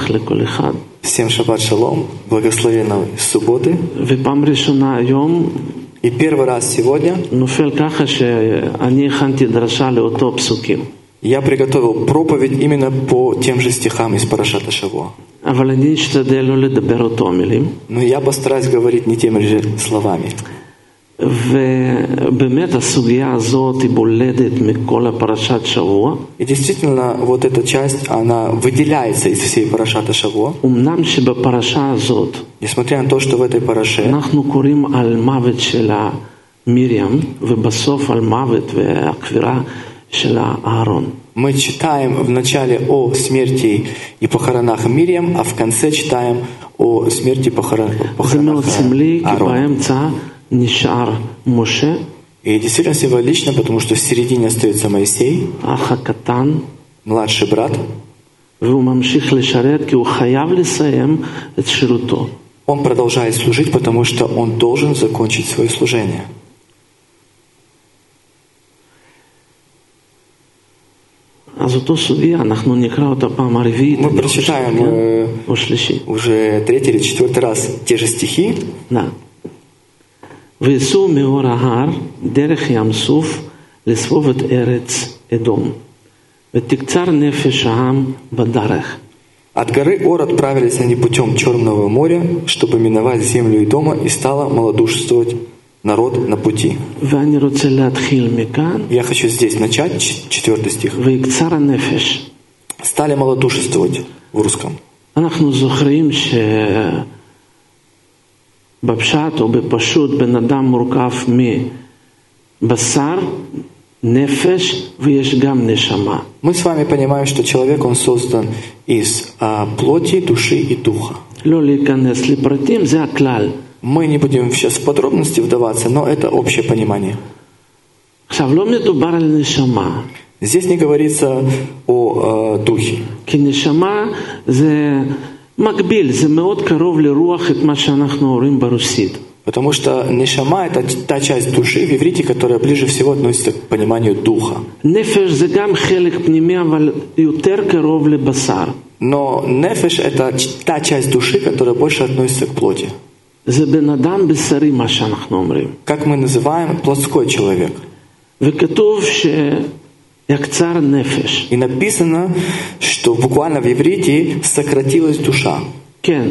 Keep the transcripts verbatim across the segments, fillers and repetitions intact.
שמח לכל אחד. Всем шаббат шалом, благословенной субботы. ופעם ראשונה היום И первый раз сегодня נופל ככה שאני הכנתי דרשה לאותו פסוקים. я приготовил проповедь именно по тем же стихам из Парашат ха-Шавуа. אבל אני אשתדל לא לדבר אותו המילים. Но я постараюсь говорить не теми же словами. ובאמת הסוגיה הזאת היא בולדת מכל הפרשת שבוע. И действительно, вот эта часть, она выделяется из всей Парашат ха-Шавуа. אמנם שבפרשה הזאת Несмотря на то, что в этой параше אנחנו קוראים על מוות של מרים, ובסוף על мавет והקבירה של אהרון. мы читаем в начале о смерти и похоронах Мирьям, а в конце читаем о смерти и похоронах Аарона. נשאר משה. И действительно символично, потому что в середине остается Моисей, האח הקטן, младший брат. והוא ממשיך לשרת כי הוא חייב לסיים את שירותו. Он продолжает служить, потому что он должен закончить свое служение. אז אותו סוגיה, אנחנו נקרא אותה פעם הרביעית. Мы прочитаем או שלישית. уже третий или четвертый раз те же стихи. Да. ויסעו מאור ההר דרך ים סוף לסבוב את ארץ אדום ותקצר נפש העם בדרך. От горы Ор отправились они путем Черного моря, чтобы миновать землю Идома, и стало малодушествовать народ на пути. ואני רוצה להתחיל מכאן. Я хочу здесь начать, четвертый стих. ויקצר הנפש. Стали малодушествовать в русском. אנחנו זוכרים ש בפשט או בפשוט בן אדם מורכב מבשר, נפש ויש גם נשמה. Мы с вами понимаем, что человек, он создан из а, плоти, души и духа. לא להיכנס לפרטים, זה הכלל. Мы не будем сейчас в подробности вдаваться, но это общее понимание. עכשיו לא מדובר על נשמה. Здесь не говорится о а, духе. כי נשמה זה מקביל, זה מאוד קרוב לרוח את מה שאנחנו אומרים ברוסית. Потому что нешама — это та часть души в иврите, которая ближе всего относится к пониманию духа. נפש זה גם חלק פנימי, אבל יותר קרוב לבשר. Но нефеш — это та часть души, которая больше относится к плоти. זה בן אדם בשרי, מה שאנחנו אומרים. Как мы называем, плотской человек. וכתוב ש יקצר נפש. И написано, что буквально в иврите сократилась душа. כן.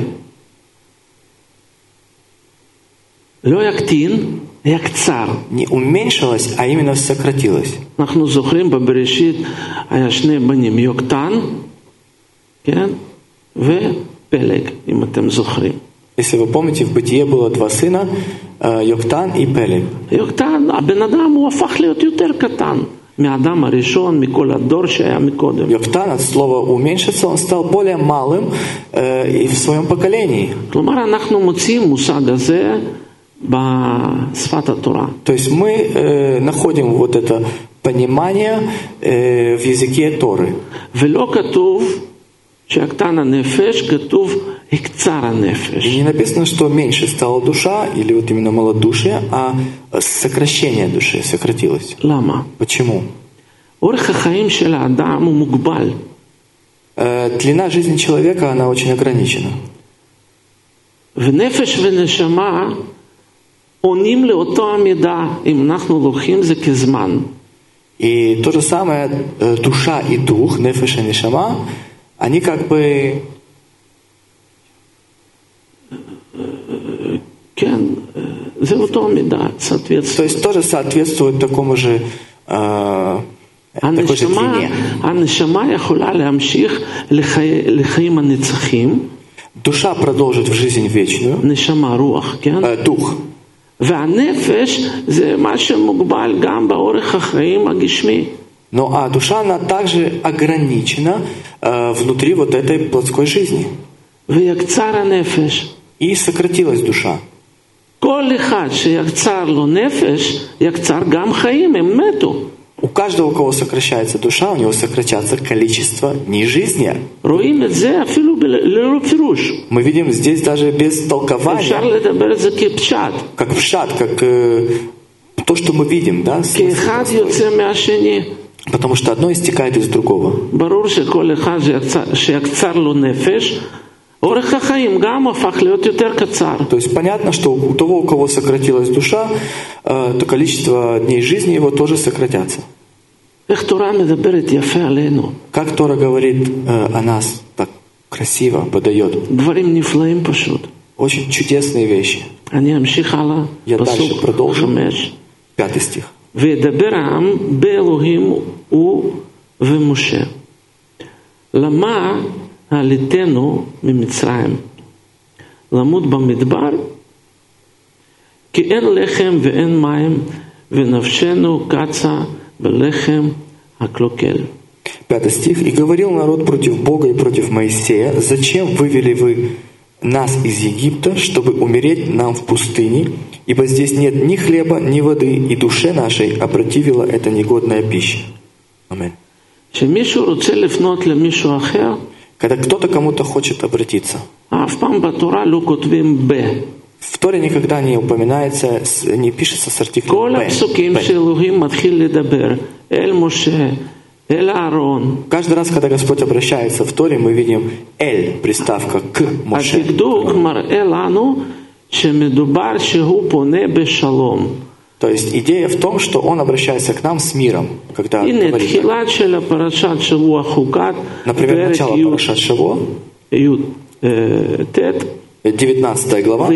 לא יקטין, יקצר. Не уменьшилась, а именно сократилась. אנחנו זוכרים בבראשית היה שני בנים, יוקטן, כן? ופלג, אם אתם זוכרים. Если вы помните, в Бытие было два сына, Йоктан и Пелег. יוקטן, הבן אדם הוא הפך להיות יותר קטן. מהאדם הראשון, מכל הדור שהיה מקודם. Йоктан от слова уменьшиться, он стал более малым э, и в своем поколении. כלומר, אנחנו מוצאים מושג הזה בשפת התורה. То есть мы э, находим вот это понимание э, в языке Торы. ולא כתוב שיקטן הנפש, כתוב יקצר הנפש. И не написано, что меньше стала душа, или вот именно малодушие, а сокращение души сократилось. למה? Почему? אורך החיים של האדם הוא מוגבל. Э, длина жизни человека, она очень ограничена. ונפש ונשמה עונים לאותו המידה, אם אנחנו לוקחים זה כזמן. И то же самое, э, душа и дух, нефеш и нешама, они как бы... כן, זה אותו מידה, соответствует. То есть тоже соответствует такому же, э, такой же длине. הנשמה יכולה להמשיך לחיים הנצחים. Душа продолжит в жизнь вечную. נשמה, רוח, כן? Э, дух. והנפש זה מה שמוגבל גם באורך החיים הגשמי. Но а душа, она также ограничена э, внутри вот этой плотской жизни. ויקצר הנפש. И сократилась душа. כל אחד שיקצר לו נפש, יקצר גם חיים, הם מתו. У каждого, у кого сокращается душа, у него сокращается количество дней жизни. רואים את זה אפילו ללא פירוש. Мы видим здесь даже без толкования. אפשר לדבר את זה כפשט. Как пшат, как э, то, что мы видим, да? כי אחד יוצא מהשני. Потому что одно истекает из другого. ברור שכל אחד שיקצר לו נפש, אורך החיים גם הפך להיות יותר קצר. То есть понятно, что у того, у кого сократилась душа, то количество дней жизни его тоже сократятся. איך תורה מדברת יפה עלינו. Как Тора говорит о нас так красиво, подает. דברים נפלאים פשוט. Очень чудесные вещи. אני אמשיך הלאה. Я дальше продолжу. Пятый стих. וידבר העם באלוהים ובמשה. למה העליתנו ממצרים? למות במדבר? כי אין לחם ואין מים, ונפשנו קצה בלחם הקלוקל. Пятый стих. «И говорил народ против Бога и против Моисея, зачем вывели вы нас из Египта, чтобы умереть нам в пустыне, ибо здесь нет ни хлеба, ни воды, и душе нашей опротивила эта негодная пища». Аминь. Когда кто-то кому-то хочет обратиться, в Торе никогда не упоминается, не пишется с артиклем «б». Каждый раз, когда Господь обращается в Торе, мы видим «эль», приставка «к» Моше. То есть идея в том, что Он обращается к нам с миром, когда говорит. Например, начало Парашат Шаво, девятнадцатая глава.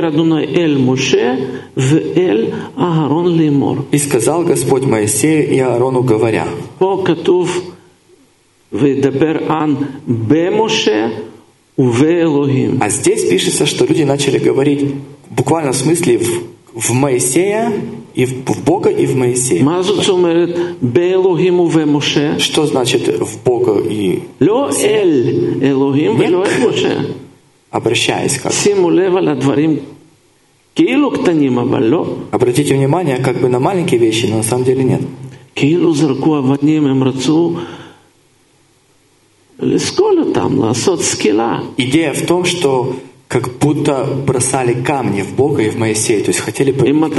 «И сказал Господь Моисею и Аарону, говоря». А здесь пишется, что люди начали говорить в буквальном смысле в, в Моисея, и в, в Бога, и в Моисея. Что значит в Бога и Моисея? Обращаясь как. Обратите внимание как бы на маленькие вещи, но на самом деле нет. Идея в том, что как будто бросали камни в Бога и в Моисея, то есть хотели победить.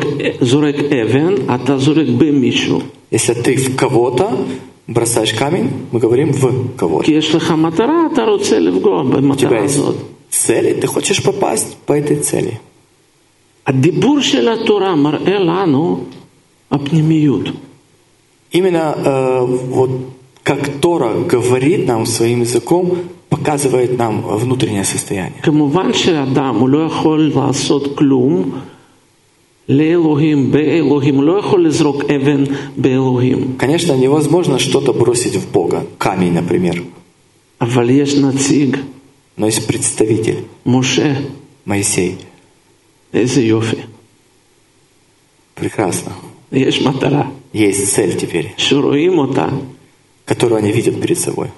Если ты в кого-то бросаешь камень, мы говорим в кого-то. У тебя есть цель, и ты хочешь попасть по этой цели. Именно э, вот как Тора говорит нам своим языком, показывает нам внутреннее состояние. Конечно, невозможно что-то бросить в Бога, камень, например. Но есть представитель, Моисей. Прекрасно. Есть цель теперь, которую они видят перед собой.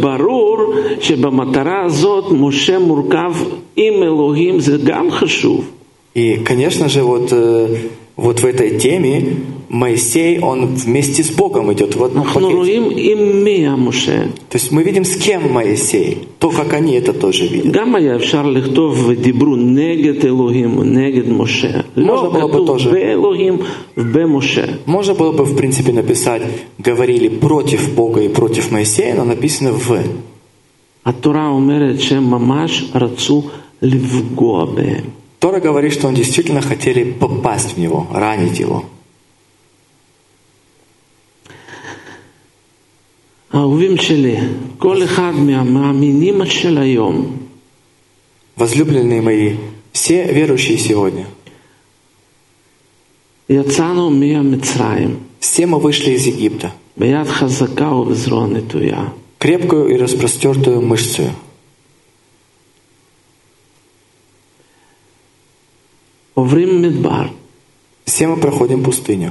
И, конечно же, вот, вот в этой теме Моисей, он вместе с Богом идет в одном пакете. То есть мы видим, с кем Моисей, то, как они это тоже видят. Можно было бы тоже, можно было бы, в принципе, написать, говорили против Бога и против Моисея, но написано в. Тора говорит, что они действительно хотели попасть в него, ранить его. Возлюбленные мои, все верующие сегодня, все мы вышли из Египта крепкую и распростертую мышцу. Все мы проходим пустыню.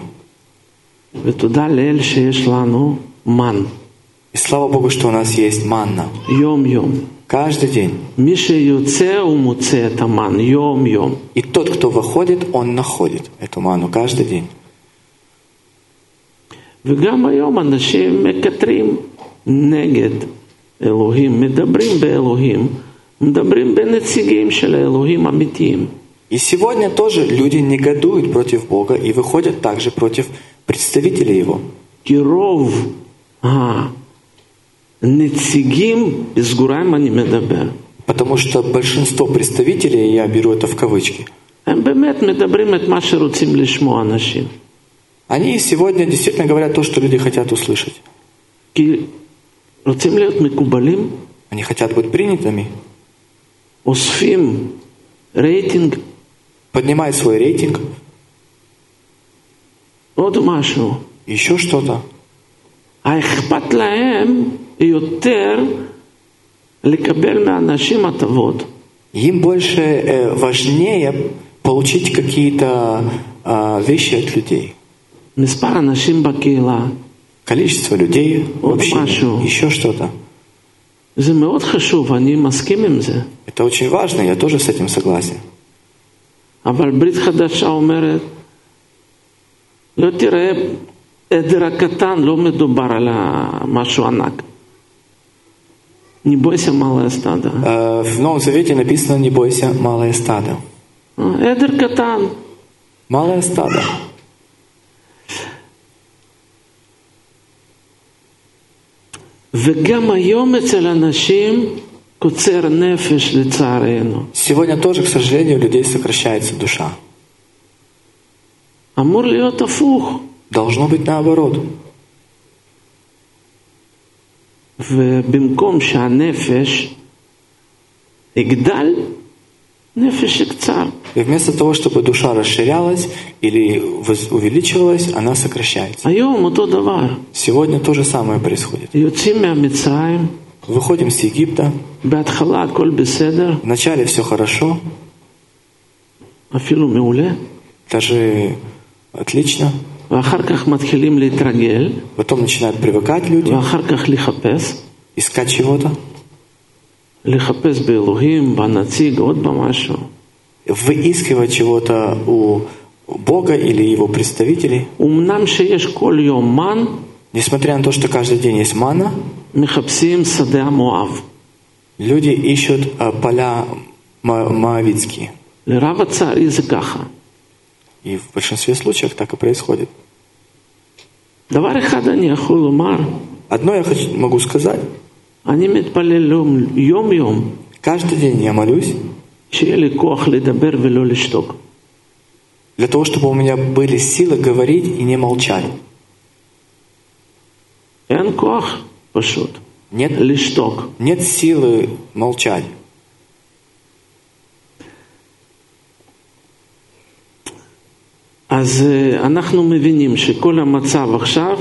И слава Богу, что у нас есть манна. Каждый день. И тот, кто выходит, он находит эту манну каждый день. И сегодня тоже люди негодуют против Бога и выходят также против представителей Его. כי רוב הנציגים, בסגוריים אני מדבר, Потому что большинство представителей, я беру это в кавычки, הם באמת מדברים את מה שרוצים לשמוע אנשים. они сегодня действительно говорят то, что люди хотят услышать. כי רוצים להיות מקובלים, Они хотят быть принятыми, אוספים רייטינג, поднимать свой рейтинг, עוד משהו. еще что-то. האכפת להם יותר לקבל מאנשים הטבות. Им больше э, важнее получить какие-то э, вещи от людей. מספר אנשים בקהילה, Количество людей в עוד общине, משהו. еще что-то. זה מאוד חשוב, אני מסכים עם זה. Это очень важно, я тоже с этим согласен. אבל ברית חדשה אומרת, לא תראה עדר הקטן, לא מדובר על משהו ענק. Не бойся, малое стадо. Э, В Новом Завете написано «Не бойся, малое стадо». עדר קטן. Малое стадо. וגם היום אצל אנשים קוצר נפש לצערנו. Сегодня тоже, к сожалению, у людей сокращается душа. אמור להיות הפוך. Должно быть наоборот. ובמקום שהנפש יגדל, נפש יקצר. И вместо того, чтобы душа расширялась или воз- увеличивалась, она сокращается. היום אותו דבר. Сегодня то же самое происходит. יוצאים מהמצרים, Выходим с Египта, בהתחלה הכל בסדר, вначале все хорошо, אפילו מעולה, даже отлично, ואחר כך מתחילים להתרגל, потом начинают привыкать люди, ואחר כך לחפש, искать чего-то, לחפש באלוהים, בנציג, עוד במשהו. выискивать чего-то у Бога или Его представителей. אמנם שיש כל יום מן, Несмотря на то, что каждый день есть манна, מחפשים שדה המואב. люди ищут а, поля ма- моавитские. לרב הצערי זה ככה. И в большинстве случаев так и происходит. דבר אחד אני יכול לומר, Одно я хочу, могу сказать. אני מתפלל יום יום, Каждый день я молюсь שיהיה לי כוח לדבר ולא לשתוק. для того, чтобы у меня были силы говорить и не молчать. אין כוח פשוט, Нет, לשתוק. нет силы молчать. אז אה, אנחנו מבינים שכל המצב עכשיו,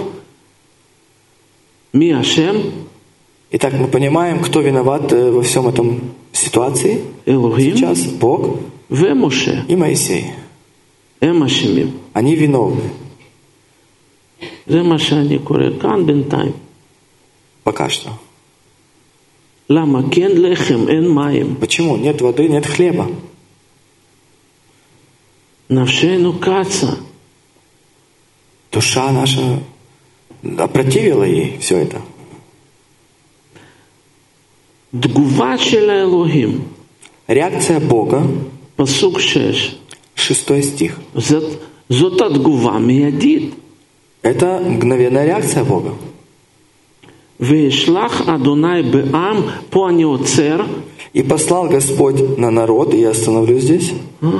מי אשם? Итак, мы понимаем, кто виноват э, во всем этом ситуации. אלוהים Сейчас Бог ומשה. и Моисей. הם אשמים. Они виновны. זה מה שאני קורא כאן בינתיים. Пока что. למה? כי אין לחם, אין מים. Почему? Нет воды, нет хлеба. נפשנו קצה. Душа наша опротивила ей все это. תגובה של האלוהים, Реакция Бога, פסוק שש, шестой стих. זאת, זאת התגובה מיידית. Это מגновенная реакция Бога. וישלח אדוני בעם, פה אני עוצר, И послал Господь на народ, и я остановлюсь здесь.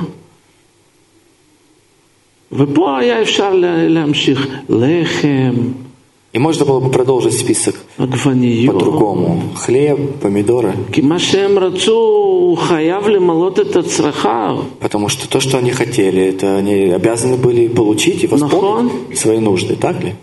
ופה היה אפשר לה- להמשיך, לחם, И можно было бы продолжить список עגבניות, по-другому. Хлеб, помидоры. כי מה שהם רצו, הוא חייב למלות את הצרכיו. Потому что то, что они хотели, это они обязаны были получить и восполнить свои нужды, так ли?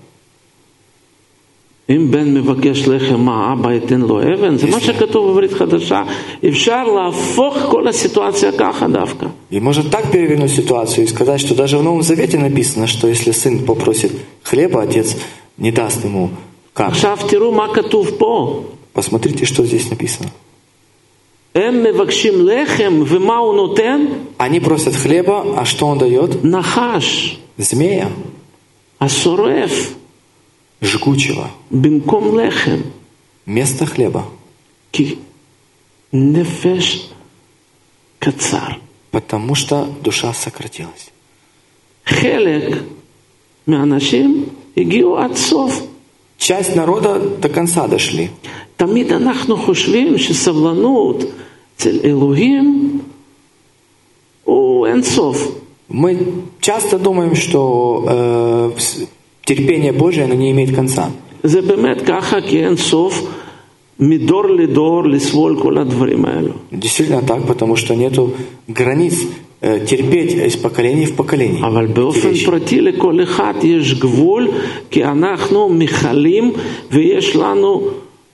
אם בן מבקש לחם, מה אבא ייתן לו אבן? זה מה שכתוב בברית חדשה. אפשר להפוך כל הסיטואציה ככה דווקא. И можно так перевернуть ситуацию и сказать, что даже в Новом Завете написано, что если сын попросит хлеба, отец не даст ему камень. עכשיו תראו מה כתוב פה. Посмотрите, что здесь написано. הם מבקשים לחם, ומה הוא נותן? Они просят хлеба, а что он дает? נחש, Змея, השורף, жгучего, במקום לחם. вместо хлеба. כי נפש קצר. Потому что душа сократилась. חלק מהאנשים הגיעו עד סוף. Часть народа до конца дошли. תמיד אנחנו חושבים שסבלנות אצל אלוהים הוא אין סוף. Мы часто думаем, что э, терпение Божие, оно не имеет конца. זה באמת ככה, כי אין סוף מדור לדור לסבול כל הדברים האלו. Действительно так, потому что нету границ э, терпеть из поколения в поколение. אבל באופן פרטי לכל אחד יש גבול, כי אנחנו מכלים ויש לנו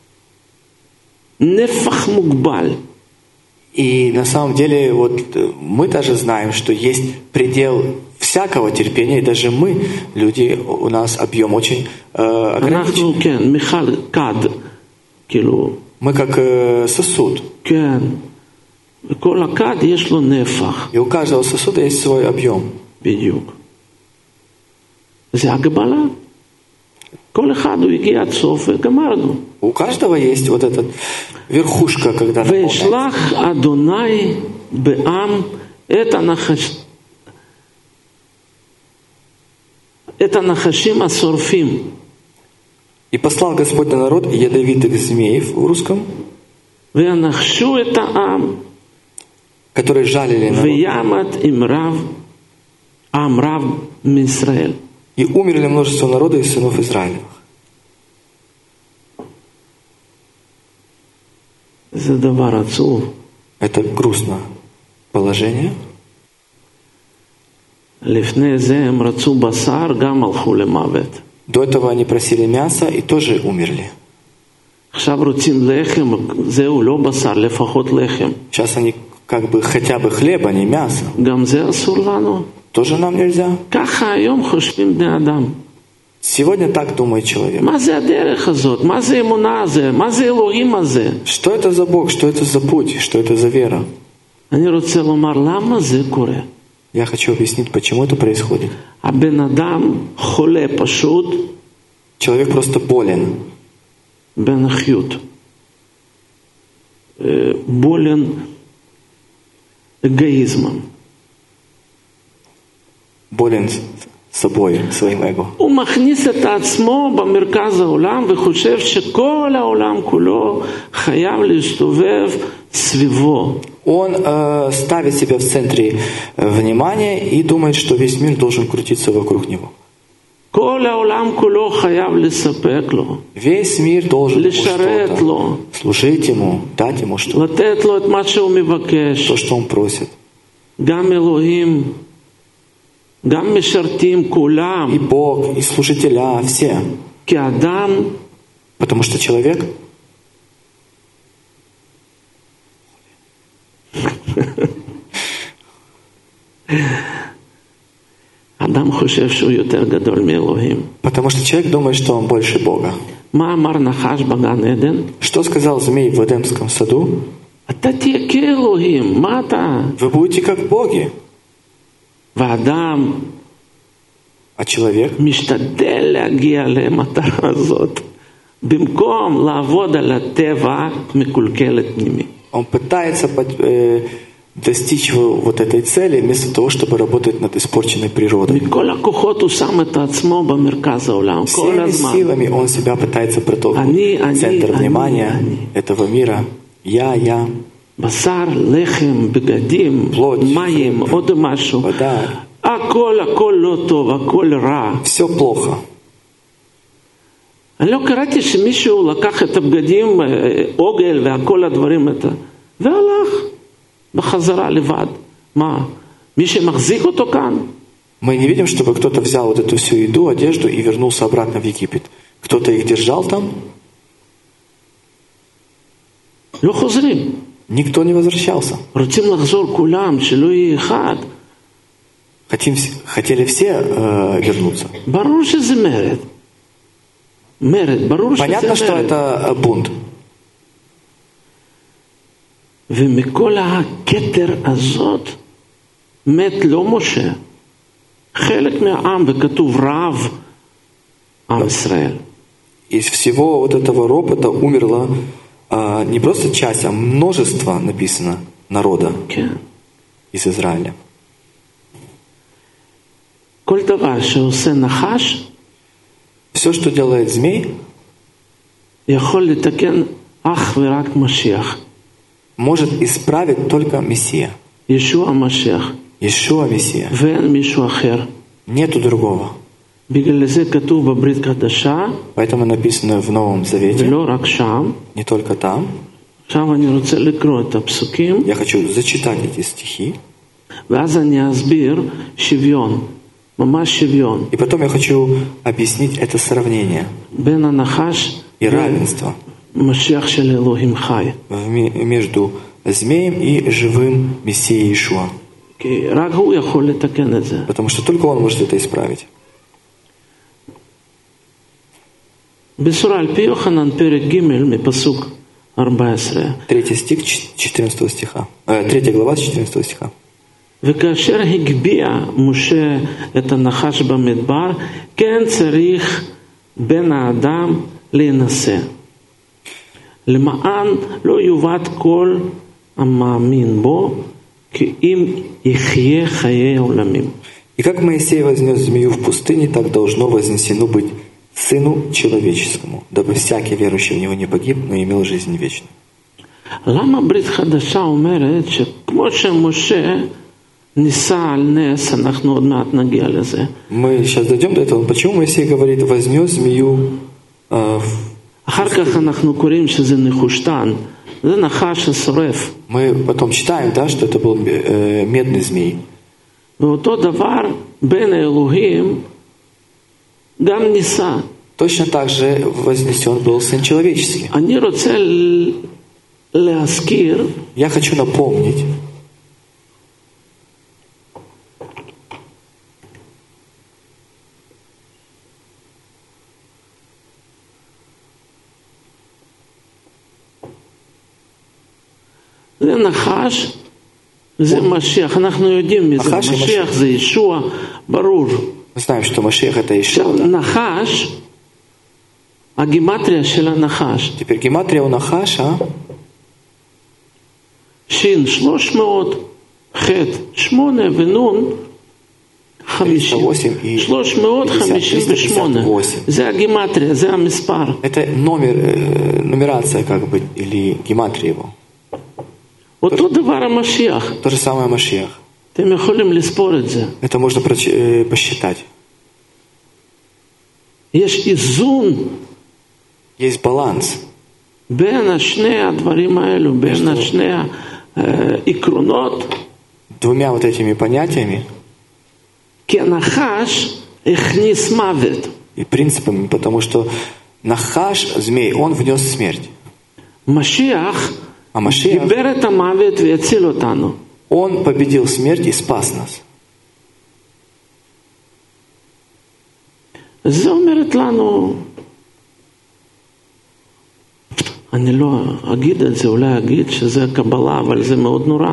נפח מוגבל. И на самом деле вот мы даже знаем, что есть предел всякого терпения, и даже мы, люди, у нас объем очень э, ограничен. אנחנו, כן, מיכל כד, כאילו. Мы как э, сосуд. כן. לכל הכד יש לו נפח. И у каждого сосуда есть свой объем. בדיוק. זה הגבלה. כל אחד הוא הגיע עד סוף וגמרנו. У каждого есть вот эта верхушка, когда наполняется. וישלח אדוני בעם את הנחש... את הנחשים השורפים. И послал Господь на народ ядовитых змеев в русском, ונחשו את העם, которые жалили народ. וימת עם רב, עם רב מישראל. И умерли множество народа из сынов Израилевых. זה דבר עצוב. Это грустное положение. לפני זה הם רצו בשר, גם הלכו למוות. До этого они просили мяса и тоже умерли. עכשיו רוצים לחם, זהו לא בשר, לפחות לחם. Сейчас они как бы хотя бы хлеб, а не мясо. גם זה אסור לנו. Тоже нам нельзя. ככה היום חושבים בני אדם. Сегодня так думает человек. מה זה הדרך הזאת? מה זה אמונה הזה? מה זה אלוהים הזה? Что это за Бог? Что это за путь? Что это за вера? אני רוצה לומר, למה זה קורה? Я хочу объяснить, почему это происходит. הבן אדם חולה פשוט. Человек просто болен. באנכיות. בולן эгоизмом. Болен собой, своим эго. הוא מכניס את עצמו במרכז העולם וחושב שכל העולם כולו חייב להסתובב סביבו. Он э, ставит себя в центре внимания и думает, что весь мир должен крутиться вокруг него. כל העולם כולו חייב לספק לו. Весь мир должен ему לשרת לו. что-то, служить ему, дать ему что-то, לתת לו את מה שהוא מבקש. то, что он просит. גם אלוהים, גם משרתים כולם. И Бог, и служителя, все. כי אדם Потому что человек אדם חושב שהוא יותר גדול מאלוהים. Потому что человек думает, что он больше Бога. מה אמר נחש בגן עדן? Что сказал змей в Эдемском саду? אתה תהיה כאלוהים, מה אתה? Вы будете как боги. ואדם А человек משתדל להגיע למטרה הזאת. במקום לעבוד על הטבע מקולקלת פנימי. он пытается э, достичь вот этой цели, вместо того, чтобы работать над испорченной природой. מכל הכוחות הוא שם את עצמו במרכז העולם, כל Всеми הזמן. силами он себя пытается протолкнуть אני, в центр אני, внимания אני, אני. этого мира. Я, я, בשר, לחם, בגדים, плоть, מים, עוד משהו. вода. הכל, הכל לא טוב, הכל רע. Все плохо. אני לא קראתי שמישהו לקח את הבגדים, עוגל והכל הדברים, והלך בחזרה לבד. מה? מי שמחזיק אותו כאן? Мы не видим, чтобы кто-то взял вот эту всю еду, одежду и вернулся обратно в Египет. Кто-то их держал там? לא חוזרים. Никто не возвращался. רוצים לחזור כולם, שלא יהיה אחד. Хотим, хотели все э, вернуться. ברור שזה מרד. מרד, ברור שזה Понятно, что מרד. это бунт. ומכל הכתר הזאת מת לא משה. חלק מהעם, וכתוב רב עם ישראל. Из всего вот этого ропота умерло а, не просто часть, а множество, написано, народа כן. из Израиля. כל דבר שעושה נחש, все, что делает змей, יכול לתקן אך ורק משיח. может исправить только Мессия. ישוע המשיח. Иешуа Мессия. ואין מישהו אחר. Нету другого. בגלל זה כתוב בברית חדשה, Поэтому написано в Новом Завете, ולא רק שם. не только там. עכשיו אני רוצה לקרוא את הפסוקים, Я хочу зачитать эти стихи. ואז אני אסביר שוויון, ממש שוויון, И потом я хочу объяснить это сравнение בין הנחש и равенство למשיח של אלוהים חי. в ми- между змеем и живым Мессией Иешуа. כי רק הוא יכול לתקן את זה. Потому что только он может это исправить. בשורה על פי יוחנן פרק ג' מפסוק ארבע עשרה. Третий стих четырнадцатого стиха. Э, третья глава с четырнадцатого стиха. וכאשר הגביה משה את הנחש במדבר, כן צריך בן האדם להינשא. למען לא יובט כל המאמין בו, כי אם יחיה חיי עולמים. И как Моисей вознес змею в пустыне, так должно вознесено быть Сыну Человеческому, дабы всякий верующий в Него не погиб, но имел жизнь вечную. למה ברית חדשה אומרת שכמו שמשה ניסה על נס, אנחנו עוד מעט נגיע לזה. Мы сейчас дойдем до этого. Почему Моисей говорит, вознес змею э, в... אחר כך אנחנו קוראים שזה נחושתן, זה נחש השורף. Мы потом читаем, да, что это был э, медный змей. ואותו דבר בין האלוהים גם ניסה. Точно так же вознесен был Сын Человеческий. אני רוצה להזכיר Я хочу напомнить, זה נחש, זה משיח. אנחנו יודעים מי זה. נחש משיח זה ישוע, ברור. мы знаем, что Машиах это עכשיו, Иешуа. נחש, הגימטריה של הנחש, Теперь гематрия у Нахаша שין שלוש מאות, חטא שמונה ונון חמישים. שלוש מאות חמישים ושמונה. זה הגימטריה, זה המספר. это номер, э, нумерация как бы, или гематрия его. אותו דבר המשיח. То же самое Машиах. אתם יכולים לספור את זה. Это можно проч- э, посчитать. יש איזון Есть баланс בין שני הדברים האלו, בין שני העקרונות, двумя вот этими понятиями כי הנחש הכניס מוות. и принципами, потому что Нахаш, змей, он внес смерть. משיח А Машиах, דיבר את המוות והציל אותנו. он победил смерть и спас нас. זה אומרת לנו, אני לא אגיד את זה, אולי אגיד שזה קבלה, אבל זה מאוד נורא.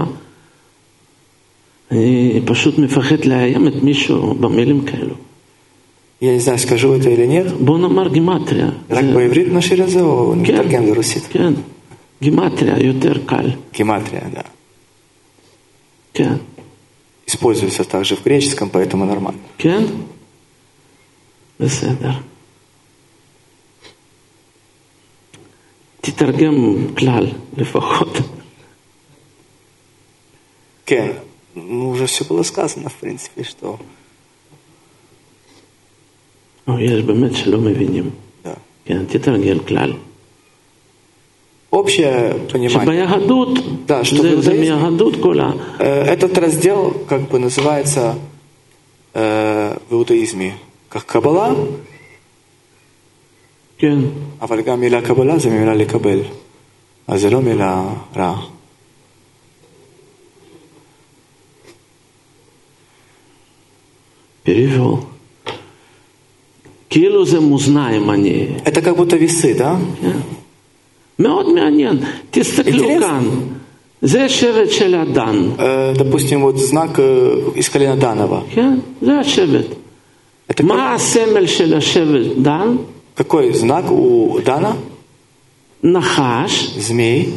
אני פשוט מפחד לאיים את מישהו במילים כאלו. Я не знаю, скажу это или нет. בוא נאמר גימטריה. רק בעברית נשאיר את זה או נתרגם לרוסית? כן, גימטריה יותר קל. Гематрия, да. כן. Используется также в греческом, поэтому нормально. כן? בסדר. תתרגם כלל לפחות. Кен, ну уже все было сказано, в принципе, что... או, יש באמת שלא מבינים. Да. כן, תתרגל כלל. Общее понимание. שביהדות, Да, что זה, в זה иудаизме, מיהדות כל ה... э, этот раздел как бы называется э, в иудаизме как Каббала, כן. אבל גם מילה קבלה זה מילה לקבל. אז זה לא מילה רעה. перевел. כאילו זה מאזניים, אני... Это как будто весы, да? כן. מאוד מעניין. תסתכלו אינטרס? כאן. זה שבט של הדן. Э, допустим, вот знак э, из колена Данова. כן? זה השבט. Это מה הסמל של השבט דן? какой знак у Дана? נחש Змей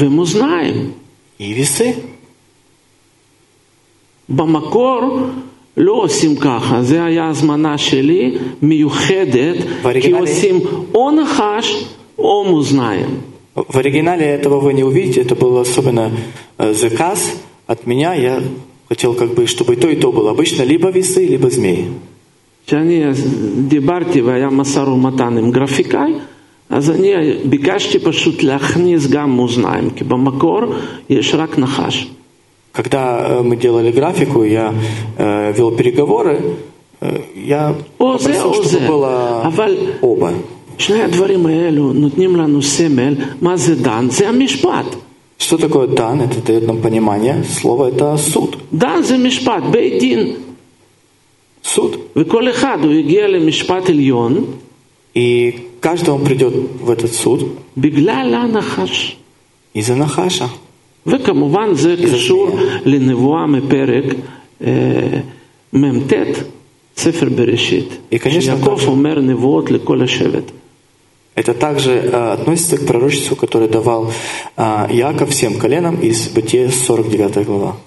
ומאזניים. и весы. במקור לא עושים ככה, זה היה הזמנה שלי מיוחדת, כי עושים או נחש או מאזניים. В оригинале этого вы не увидите, это был особенно заказ от меня. Я хотел, как бы, чтобы и то, и то было. Обычно либо весы, либо змеи. כשאני דיברתי והיה משא ומתן עם גרפיקאי, אז אני ביקשתי פשוט להכניס גם מאזניים, כי במקור יש רק נחש. Когда мы делали графику, я э, вел переговоры, э, я попросил, чтобы было оба. שני הדברים האלו נותנים לנו סמל, מה זה דן? זה המשפט. Что такое дан? Это дает нам понимание. Слово это суд. דן זה משפט, בית דין. Суд. וכל אחד הוא הגיע למשפט עליון. И каждый он придет в этот суд. בגלל הנחש. Из-за נחаша. וכמובן זה קשור לנבואה מפרק מ"ט, ספר בראשית. שיעקב אומר נבואות לכל השבט. Это также э, относится к пророчеству, которое давал э, Иаков всем коленам из Бытия, сорок девятая глава.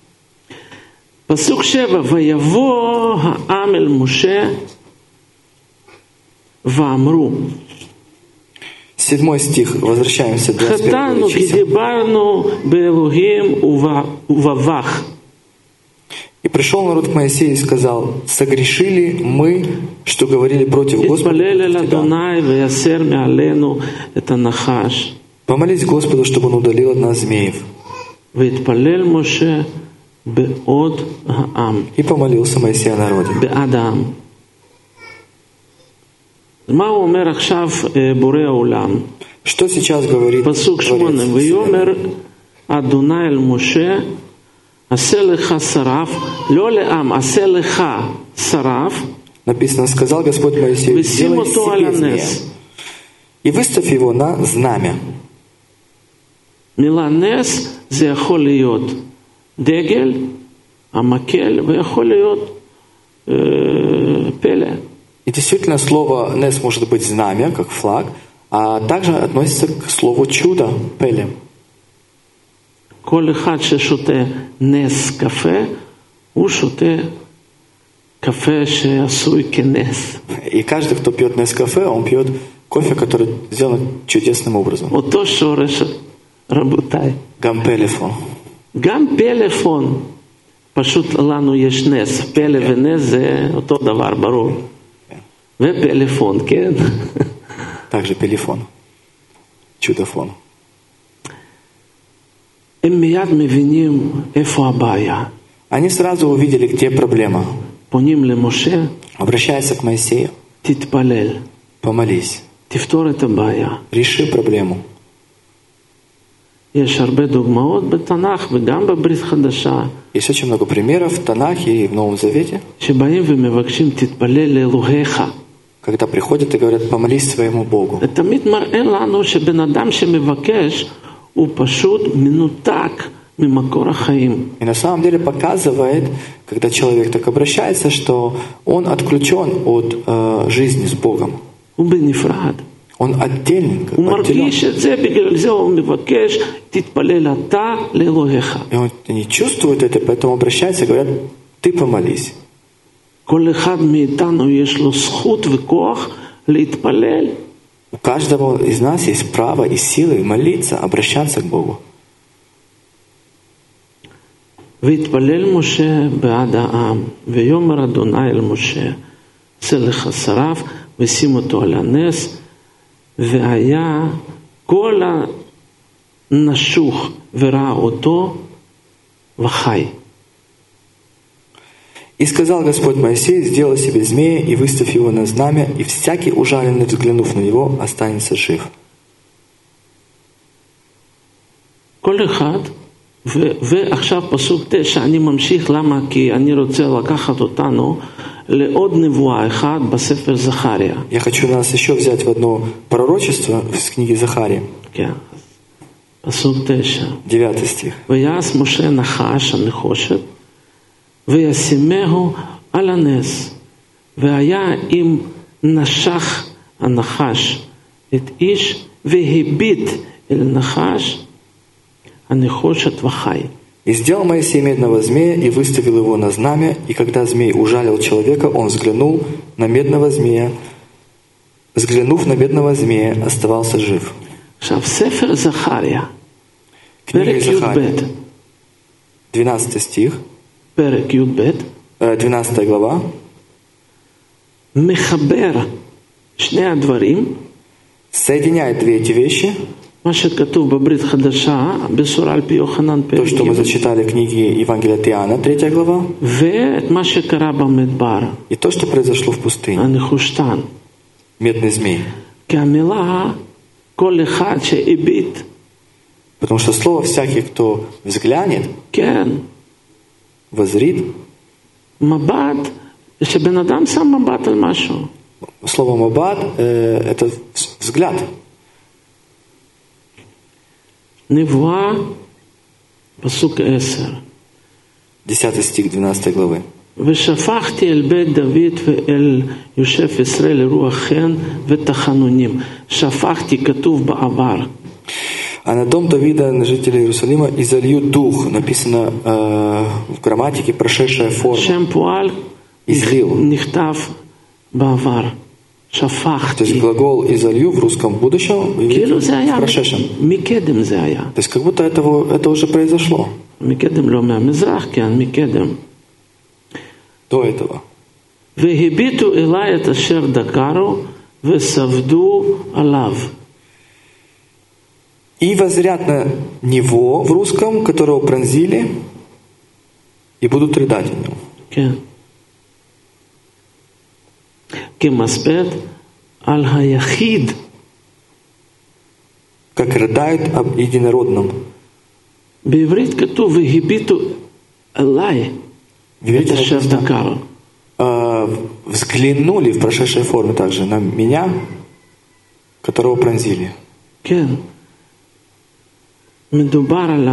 פסוק שבע, ויבוא העם אל משה ואמרו. Седьмой стих, возвращаемся к двадцать первой חטאנו כי דיברנו באלוהים ובבך. И пришел народ к Моисею и сказал: согрешили мы, что говорили против Господа. Помолись Господу, чтобы он удалил от нас змеев. И помолился Моисей о народе. Что сейчас говорит Творец? עשה לך שרף, לא לעם, עשה לך שרף, написано, сказал Господь Моисею: сделай себе змея и выставь его на знамя. מילה נס זה יכול להיות דגל, המקל, ויכול להיות פלא. И действительно, слово «нес» может быть знамя, как флаг, а также относится к слову «чудо», «пеле». כל אחד ששותה נס קפה, הוא שותה קפה שעשוי כנס. И каждый, кто пьет нес-кафе, он пьет кофе, который сделан чудесным образом. אותו שורש, רבותיי. גם פלאפון. גם פלאפון. פשוט לנו יש נס. פלא ונס זה אותו דבר, ברור. ופלאפון, כן? также פלאפון. чудофон. הם מיד מבינים איפה הבעיה. Они сразу увидели, где проблема. פונים למשה. Обращаются к Моисею. תתפלל. Помолись. תפתור את הבעיה. Реши проблему. יש הרבה דוגמאות בתנ"ך וגם בברית חדשה. Есть очень много примеров в Танахе и в Новом Завете. שבאים ומבקשים תתפלל לאלוהיך. Когда приходят и говорят: помолись своему Богу. תמיד מראה לנו שבן אדם שמבקש הוא פשוט מנותק ממקור החיים. И на самом деле показывает, когда человек так обращается, что он отключен от э, жизни с Богом. הוא בנפרד. Он отдельный, как הוא бы отделен. מרגיש את זה, בגלל זה הוא מבקש, תתפלל אתה לאלוהיך. И он не чувствует это, поэтому обращается и говорят: ты помолись. כל אחד מאיתנו יש לו זכות וכוח להתפלל. У каждого из нас есть право и силы молиться, обращаться к Богу. והתפלל משה בעד העם, ויאמר אדוני אל משה, עשה לך שרף ושים אותו על הנס, והיה כל הנשוך וראה אותו וחי. И сказал Господь Моисею: сделай себе змея и выставь его на знамя, и всякий ужаленный, взглянув на него, останется жив. כל אחד, ועכשיו פסוק תשע, אני ממשיך, למה? כי אני רוצה לקחת אותנו לעוד נבואה אחד בספר זכריה. Я хочу нас еще взять в одно пророчество в книге Захария. כן, פסוק תשע. Девятый стих. ויעש משה נחש הנחושת, וישימהו על הנס, והיה אם נשך הנחש את איש והביט אל נחש הנחושת וחי. «И сделал Моисей медного змея, и выставил его на знамя, и когда змей ужалил человека, он взглянул на медного змея, взглянув на медного змея, оставался жив». עכשיו, ספר זכריה, Книга פרק Захария, י"ב, двенадцатый стих, פרק י"ב, э, двенадцатая глава, מחבר שני הדברים, соединяет две эти вещи. מה שכתוב בברית חדשה, בשורה על פי יוחנן То, פרק что мы ג', зачитали в книге Евангелия от Иоанна, третья глава, ואת מה שקרה במדבר, и то, что произошло в пустыне, הנחושתן. медный змей. כי המילה, כל אחד שהביט, Потому что слово «всякий, кто взглянет», כן, воззрит, מבט, שבן אדם שם מבט על משהו. слово «мабад» э, — это взгляд. נבואה, פסוק עשר. Десятый стих двенадцатой главы. ושפכתי אל בית דוד ואל יושב ישראל רוח חן ותחנונים. שפכתי כתוב בעבר. А на дом Давида, на жителей Иерусалима, изолью дух. Написано э, в грамматике прошедшая форма. שם פועל излил. נכתב בעבר. То есть שפכתי. глагол изолью в русском будущем כאילו זה в היה, прошедшем. מקדם זה היה. То есть как будто этого, это уже произошло מקדם לא מהמזרח, כן, מקדם. до этого. והביטו אליי את אשר דקרו וסבדו עליו. И воззрят на него в русском, которого пронзили, и будут рыдать о нем. כן. כמספד על היחיד. Как рыдают об единородном. בעברית כתוב והביטו אליי את אשר דקרו. А, взглянули в прошедшей форме также на меня, которого пронзили. כן. מדובר על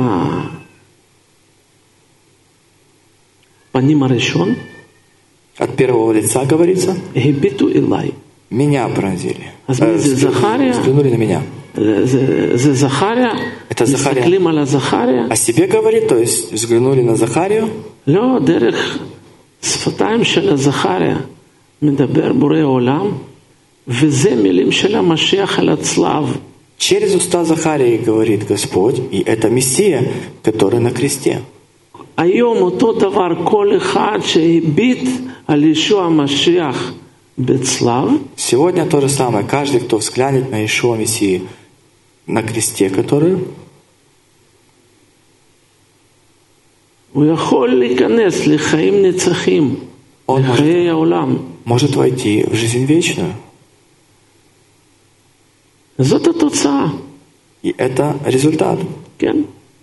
הפנים הראשון. От первого лица говорится, הביטו אליי. меня пронзили. אז Э, מי זה זכריה? взглянули на меня. זה, זה זכריה? Это Захария. מסתכלים על הזכריה? О себе говорит, то есть взглянули на Захарию. לא, דרך שפתיים של הזכריה מדבר בורא עולם, וזה מילים של המשיח על הצלב. Через уста Захарии говорит Господь, и это Мессия, который на кресте. היום אותו דבר כל אחד שהביט על ישוע המשיח בצלב, Сегодня то же самое. Каждый, кто взглянет на Иешуа Мессии на кресте, который, הוא יכול להיכנס לחיים נצחים, Он לחיי העולם. может войти в жизнь вечную. זאת התוצאה, И это результат. כן?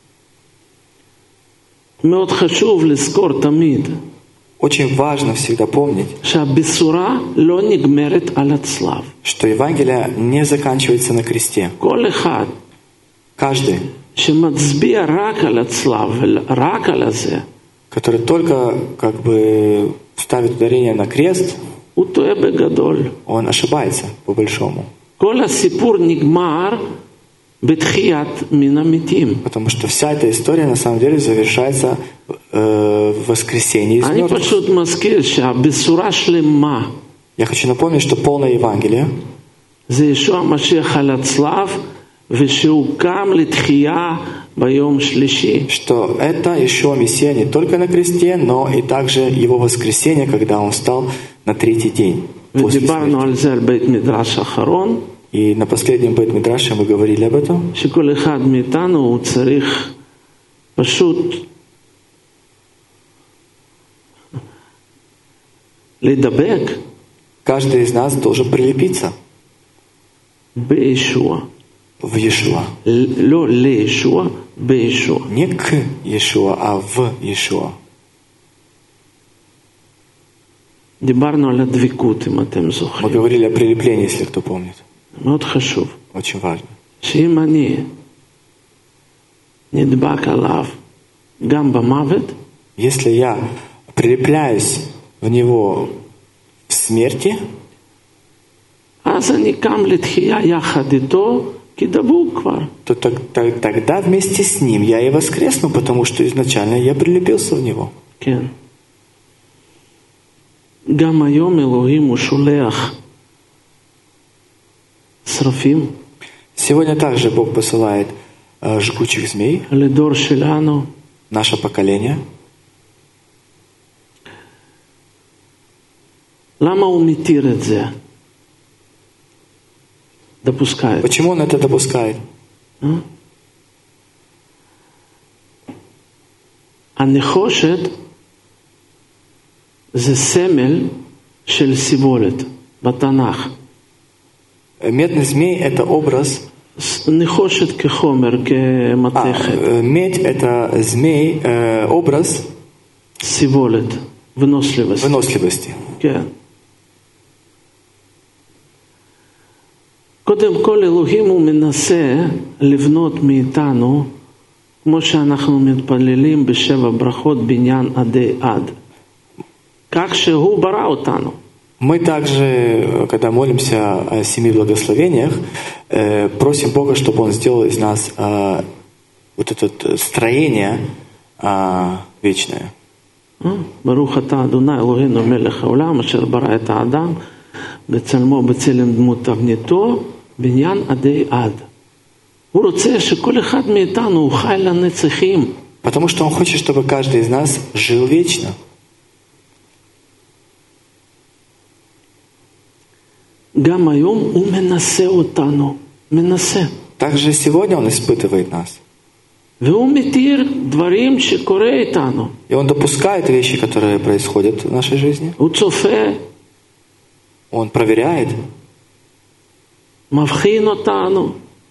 מאוד חשוב לזכור תמיד Очень важно всегда помнить, שהבשורה לא נגמרת על הצלב. что Евангелие не заканчивается на кресте. כל אחד Каждый, שמצביע רק על הצלב, רק על הזה, который только как бы ставит ударение на крест, הוא טועה בגדול. он ошибается по-большому. כל הסיפור נגמר בתחיית מן המתים. Потому что вся эта история на самом деле завершается э, в воскресении из אני мертвых. פשוט מזכיר שהבשורה שלמה Я хочу напомнить, что полное Евангелие זה ישוע המשיח על הצלב, ושהוא קם לתחייה ביום שלישי. что это еще Мессия не только на кресте, но и также его воскресение, когда он встал на третий день после ודיברנו смерти. על זה על בית מדרש האחרון, И на последнем бейт-мидраше мы говорили об этом, שכל אחד מאיתנו הוא צריך פשוט לדבק каждый из нас должен прилепиться בישוע. в Иешуа. לא לישוע, בישוע. Не к Иешуа, а в Иешуа. דיברנו על הדבקות, אם אתם Мы זוכרים. говорили о прилеплении, если кто помнит. מאוד חשוב. Очень важно. שאם אני נדבק עליו גם במוות, Если я прилепляюсь в него в смерти, אז אני קם לתחייה יחד איתו כדבוק כבר. то так- так- тогда вместе с ним я и воскресну, потому что изначально я прилепился в него. כן. גם היום אלוהים הוא שולח שרפים Сегодня также Бог посылает э, жгучих змей, לדור שלנו, наше поколение. למה הוא מתיר את זה? допускает. Почему он это допускает? הנחושת זה סמל של סיבולת בתנ"ך. Медный змей — это образ. נחושת כחומר, А, כמתכת. э, медь — это змей, э, образ סיבולת, выносливость. выносливости. כן. קודם כל אלוהים הוא מנסה לבנות מאיתנו, כמו שאנחנו מתפללים בשבע ברכות בניין עדי עד. כך שהוא ברא אותנו. Мы также, когда молимся о семи благословениях, э, просим Бога, чтобы Он сделал из нас э, вот это строение э, вечное. ברוך אתה אדוני אלוהינו מלך העולם אשר ברא את האדם בצלמו בצלם דמות תבניתו בניין עדי עד. הוא רוצה שכל אחד מאיתנו הוא חי לנצחים. Потому что Он хочет, чтобы каждый из нас жил вечно. גם היום הוא מנסה אותנו, מנסה. Также сегодня Он испытывает нас. והוא מתיר דברים שקורה איתנו. И Он допускает вещи, которые происходят в нашей жизни. הוא צופה, Он проверяет מבחין אותנו,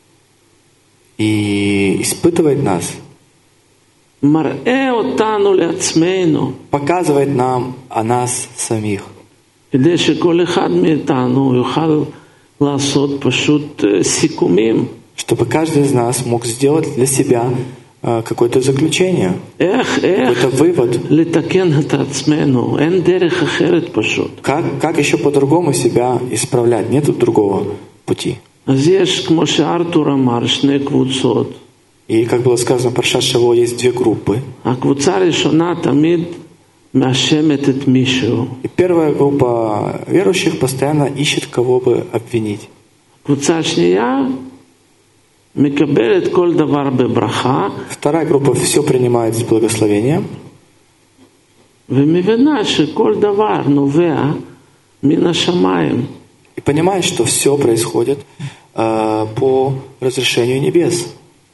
и испытывает нас, מראה אותנו לעצמנו, показывает нам о нас самих, כדי שכל אחד מאיתנו יוכל לעשות פשוט אה, סיכומים. чтобы каждый из нас мог сделать для себя э, какое-то заключение, איך, איך какой-то вывод, לתקן את עצמנו, אין דרך אחרת פשוט. как, как еще по-другому себя исправлять, нет другого пути. אז יש, כמו שארתור אמר, שני קבוצות. И, как было сказано про Паршат Шавуа, есть две группы. הקבוצה הראשונה תמיד מאשמת את מישהו. И первая группа верующих постоянно ищет, кого бы обвинить. הקבוצה השנייה מקבלת כל דבר בברכה, Вторая группа все принимает с благословением ומבינה שכל דבר נובע מן השמיים. и понимает, что все происходит э, по разрешению небес.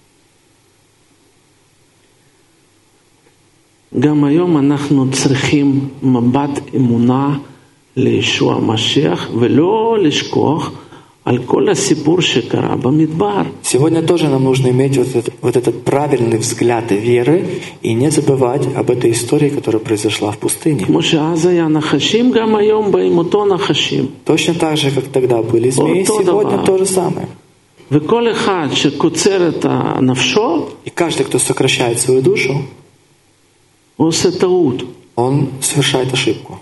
גם היום אנחנו צריכים מבט אמונה לישוע המשיח, ולא לשכוח על כל הסיפור שקרה במדבר. Сегодня тоже нам нужно иметь вот этот, вот этот правильный взгляд веры и не забывать об этой истории, которая произошла в пустыне. כמו שאז היה נחשים, גם היום באים אותו נחשים. Точно так же, как тогда были змеи, Вот то сегодня да. то же самое. וכל אחד שקוצר את נפשו, И каждый, кто сокращает свою душу, הוא עושה טעות. он совершает ошибку.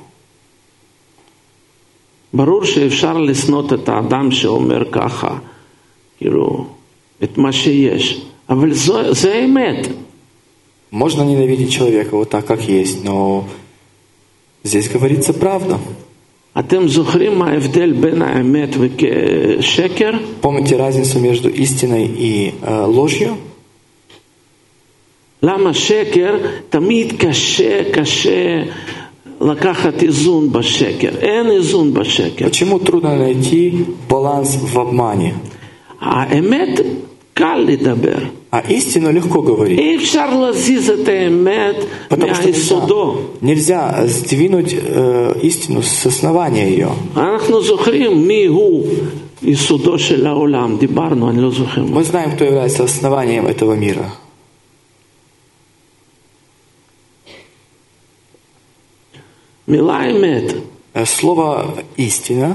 ברור שאפשר לשנות את האדם שאומר ככה, כאילו, את מה שיש. אבל זו, זה האמת. Можно ненавидеть человека вот так, как есть, но здесь говорится правда. אתם זוכרים מה ההבדל בין האמת ושקר? Помните разницу между истиной и э, ложью? למה שקר תמיד קשה, קשה לקחת איזון בשקר. אין איזון בשקר. Почему трудно найти баланс в обмане? האמת קל לדבר. А истину легко говорить. אי אפשר להזיז את האמת Потому что מהיסודו. нельзя, нельзя сдвинуть э, истину с основания ее. אנחנו זוכרים מי הוא יסודו של העולם. דיברנו, אני לא זוכר. Мы знаем, кто является основанием этого мира. מילה אמת. Э, Слово «истина»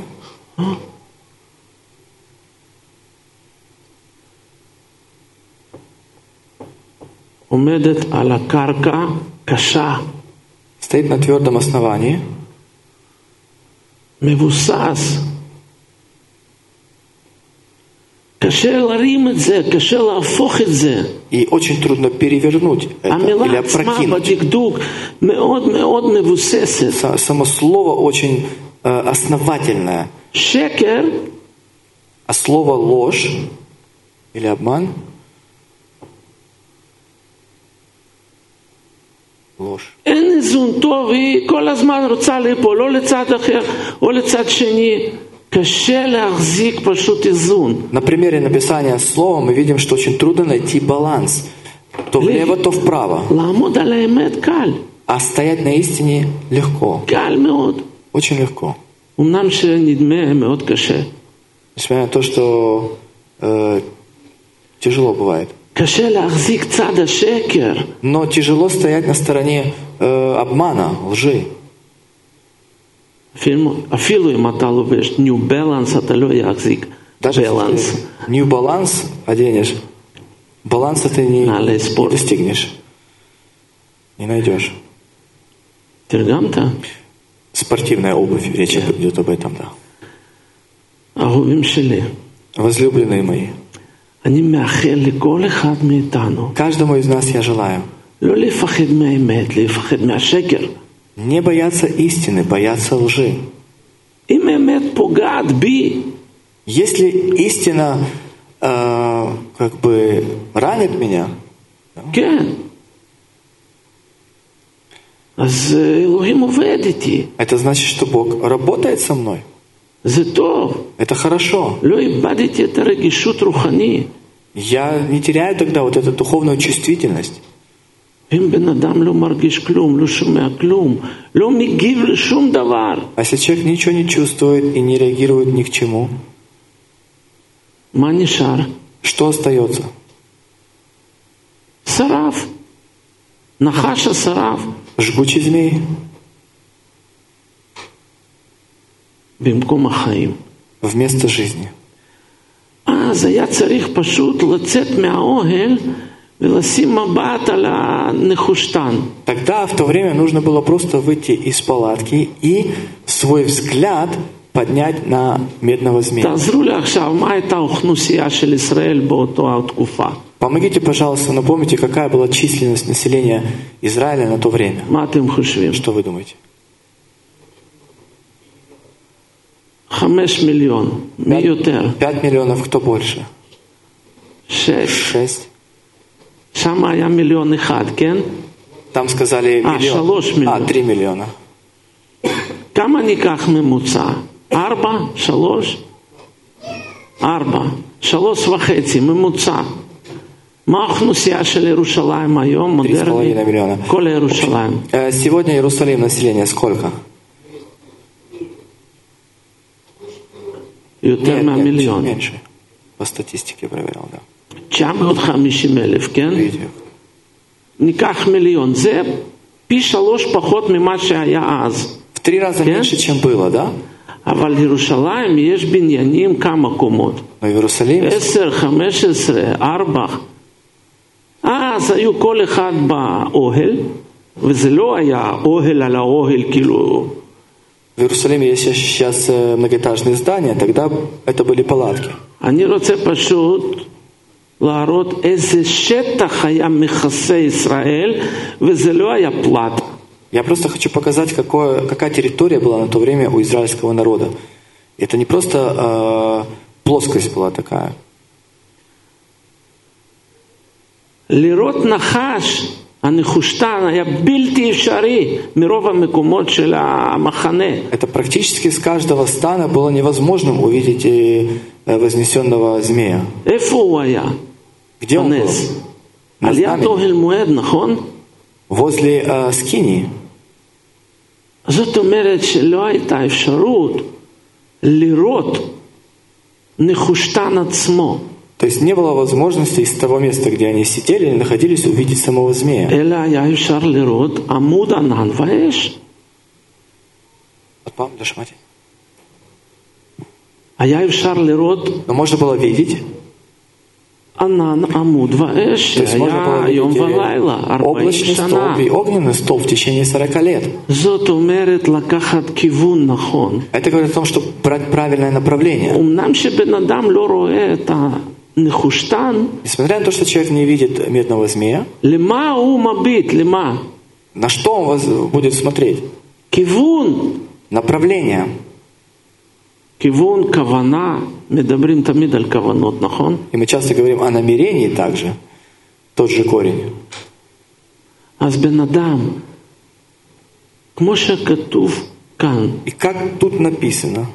עומדת על הקרקע קשה, стоит на твердом основании, מבוסס קשה להרים את זה, קשה להפוך את זה. И очень трудно перевернуть это המילה или עצמה опрокинуть. בדקדוק מאוד מאוד מבוססת. Са- Само слово очень э, основательное. שקר А слово ложь или обман? Ложь. אין איזון טוב, היא כל הזמן רוצה ליפול, או לצד אחר, או לצד שני. קשה להחזיק פשוט איזון. На примере написания слова мы видим, что очень трудно найти баланс. То влево, то вправо. לעמוד על האמת קל, А стоять на истине легко. קל מאוד. Очень легко. אמנם שנדמה מאוד קשה. Несмотря на то, что э, тяжело бывает. קשה להחזיק צד השקר. Но тяжело стоять на стороне э, обмана, лжи. אפילו, אפילו אם אתה לובש ניו בלנס, אתה לא יחזיק Даже בלנס. если New Balance оденешь, баланса ты не, Налей не спорт. достигнешь. Не найдешь. תרגמת? Спортивная обувь, речь идет об этом, да. אהובים שלי, Возлюбленные мои, אני מאחל לכל אחד מאיתנו каждому из нас я желаю לא לפחד מהאמת, לפחד מהשקר. не бояться истины, бояться лжи. אם האמת פוגעת בי, Если истина э, как бы ранит меня, כן, אז אלוהים עובד איתי. это значит, что Бог работает со мной. זה טוב. Это хорошо. לא איבדתי את הרגישות רוחני. Я не теряю тогда вот эту духовную чувствительность. אם בן אדם לא מרגיש כלום, לא שומע כלום, לא מגיב לשום דבר, А если человек ничего не чувствует и не реагирует ни к чему, מה נשאר? что остается? שרף. נחש השרף. Жгучий змей במקום החיים. вместо жизни. אז היה צריך פשוט לצאת מהאוהל ולשים מבט על הנחושתן. Тогда в то время нужно было просто выйти из палатки и свой взгляд поднять на медного змея. תעזרו לי עכשיו, מה הייתה האוכלוסייה של ישראל באותו התקופה? Помогите, пожалуйста, напомните, какая была численность населения Израиля на то время. מה אתם חושבים? Что вы думаете? חמש מיליון. מי יותר? Пять миллионов, кто больше? שש. Шесть. שם היה מיליון אחד, כן? Там сказали А, миллион. шалош миллион. А, три миллиона. כמה ניקח ממוצע? ארבע? שלוש? ארבע. שלוש וחצי, ממוצע. מה האוכלוסייה של ירושלים היום, Три с половиной מודרנית? миллиона. כל ירושלים. Э, Сегодня Иерусалим население сколько? יותר Нет, нет, מהמיליון. меньше. По статистике проверял, да. תשע מאות וחמישים אלף, כן? Видите? ניקח מיליון. זה פי שלוש פחות ממה שהיה אז. В три раза כן? меньше, чем было, да? אבל ירושלים יש בניינים כמה קומות. Но в Иерусалиме עשר, חמש עשרה, ארבע. אז היו כל אחד באוהל, וזה לא היה אוהל על האוהל, כאילו... В Иерусалиме есть сейчас э, многоэтажные здания, тогда это были палатки. אני רוצה פשוט להראות איזה שטח היה מכסה ישראל, וזה לא היה פלט. Я просто хочу показать, какое, какая территория была на то время у израильского народа. Это не просто э, плоскость была такая. לראות נחש, הנחושתן, היה בלתי אפשרי מרוב המקומות של המחנה. Это практически с каждого стана было невозможным увидеть э, вознесенного змея. איפה הוא היה? Где он был? הנס. На על יד знамени. אוהל מועד, נכון? Возле э, скинии. זאת אומרת שלא הייתה אפשרות לראות נחושתן עצמו. То есть не было возможности из того места, где они сидели или находились, увидеть самого змея. אלא היה אפשר לראות עמוד ענן ואש. Отпам, дошмати. היה אפשר לראות Но можно было видеть ענן עמוד ואש, То есть можно היה было יום видеть ולילה, ארבעים облачный столб שנה. и огненный столб в течение сорока лет. זאת אומרת לקחת כיוון נכון. Это говорит о том, что брать правильное направление. אמנם שבן אדם לא רואה את הנחושתן, Несмотря на то, что человек не видит медного змея, למה הוא מביט? למה? на что он вас будет смотреть? כיוון. Направление. כיוון, כוונה, מדברים תמיד על כוונות, נכון? И мы часто говорим о намерении также. Тот же корень. אז בן אדם, כמו שכתוב כאן, И как тут написано,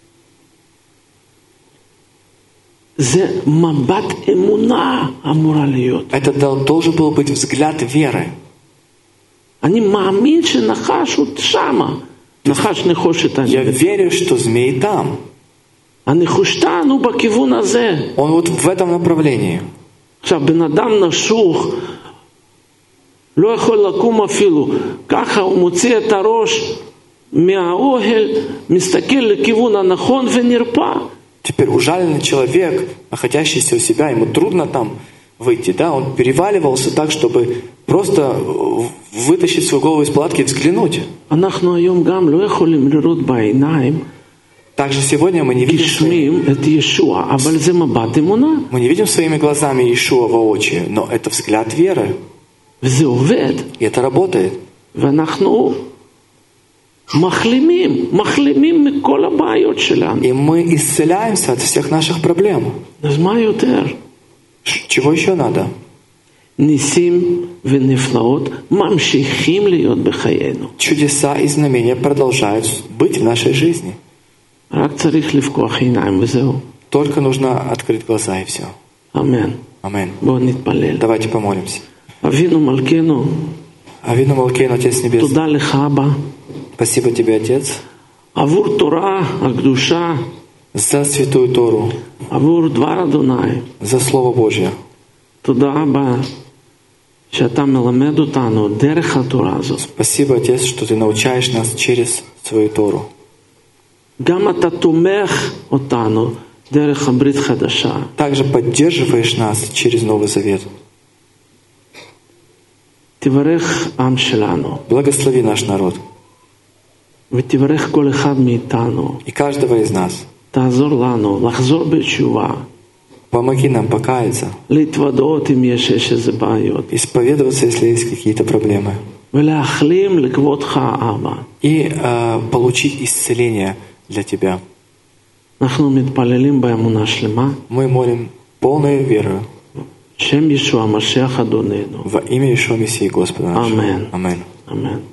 זה מבט אמונה אמורה להיות. это дол- должен был быть взгляд веры. אני מאמין שנחש הוא שמה. נחש נחושת אני. Я верю, что змей там. הנחושתן הוא בכיוון הזה. Он вот в этом направлении. עכשיו, בן אדם נשוך, לא יכול לקום אפילו. ככה הוא מוציא את הראש מהאוהל, מסתכל לכיוון הנכון ונרפא. Теперь ужаленный человек, находящийся у себя, ему трудно там выйти, да? Он переваливался так, чтобы просто вытащить свою голову из палатки и взглянуть. אנחנו היום גם לא יכולים לראות בעיניים Также сегодня мы не видим, своими, גשמים את ישוע, אבל זה מבט אמונה. мы не видим своими глазами Иешуа воочию, но это взгляд веры. וזה עובד. И это работает. ואנחנו מחלימים, מחלימים מכל הבעיות שלנו. И мы исцеляемся от всех наших проблем. אז מה יותר? Ш- Чего еще надо? ניסים ונפלאות ממשיכים להיות בחיינו. Чудеса и знамения продолжают быть в нашей жизни. רק צריך לפקוח עיניים וזהו. Только нужно открыть глаза и все. אמן. Аминь. בואו נתפלל. Давайте помолимся. אבינו מלכנו, Авину Малкейну, Отец Небесный, תודה לך אבא, спасибо Тебе, Отец, עבור תורה הקדושה, за Святую Тору, עבור דבר אדוני. за Слово Божье. תודה אבא שאתה מלמד אותנו דרך התורה הזאת. Спасибо, Отец, что Ты научаешь нас через свою Тору. גם אתה תומך אותנו דרך הברית חדשה. Также поддерживаешь нас через Новый Завет. תברך עם שלנו, Благослови наш народ ותברך כל אחד מאיתנו. и каждого из нас. תעזור לנו לחזור בתשובה, Помоги нам покаяться, להתוודות אם יש יש איזה בעיות, исповедоваться, если есть какие-то проблемы, ולהחלים לכבודך אבא. и э, получить исцеление для Тебя. אנחנו מתפללים באמונה שלמה, Мы молим полной верою שם ישוע המשיח אדוננו. во имя Иешуа Мессии Господа нашего. Амен. Аминь. אמן.